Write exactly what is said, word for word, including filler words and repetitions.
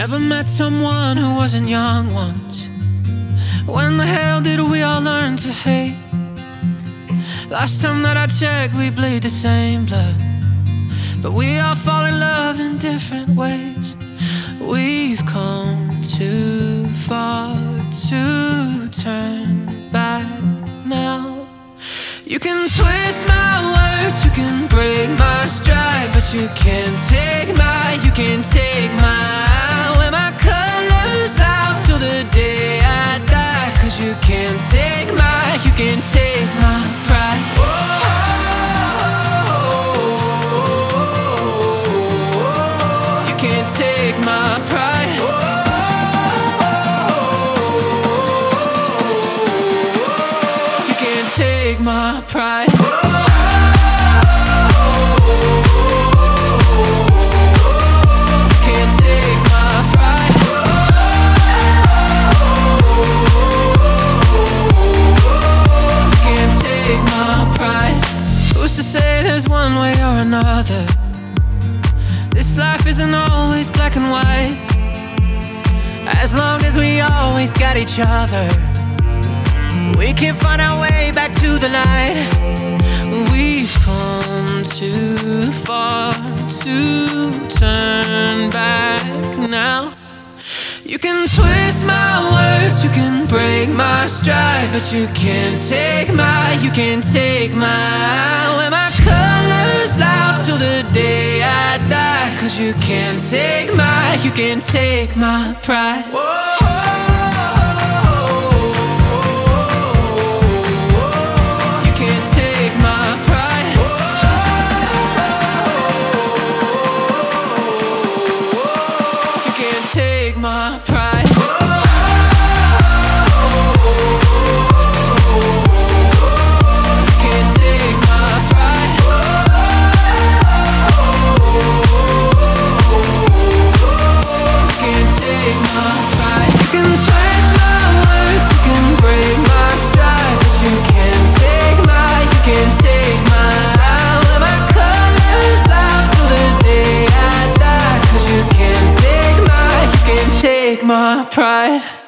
Ever met someone who wasn't young once? When the hell did we all learn to hate? Last time that I checked, we bleed the same blood, but we all fall in love in different ways. We've come too far to turn back now. You can twist my words, you can break my stride, but you can't take my, you can't take my, wear my colors out till the day I die. Cause you can't take my, you can't take my pride. You can't take my pride. You can't take my pride. To say there's one way or another. This life isn't always black and white. As long as we always got each other, we can find our way back to the light. We've come too far to turn back now. You can twist my words, you can break my stride, but you can't take my, you can't take my, wear my colors loud till the day I die. Cause you can't take my, you can't take my pride. You can't take my pride. You can't take my pride. My pride.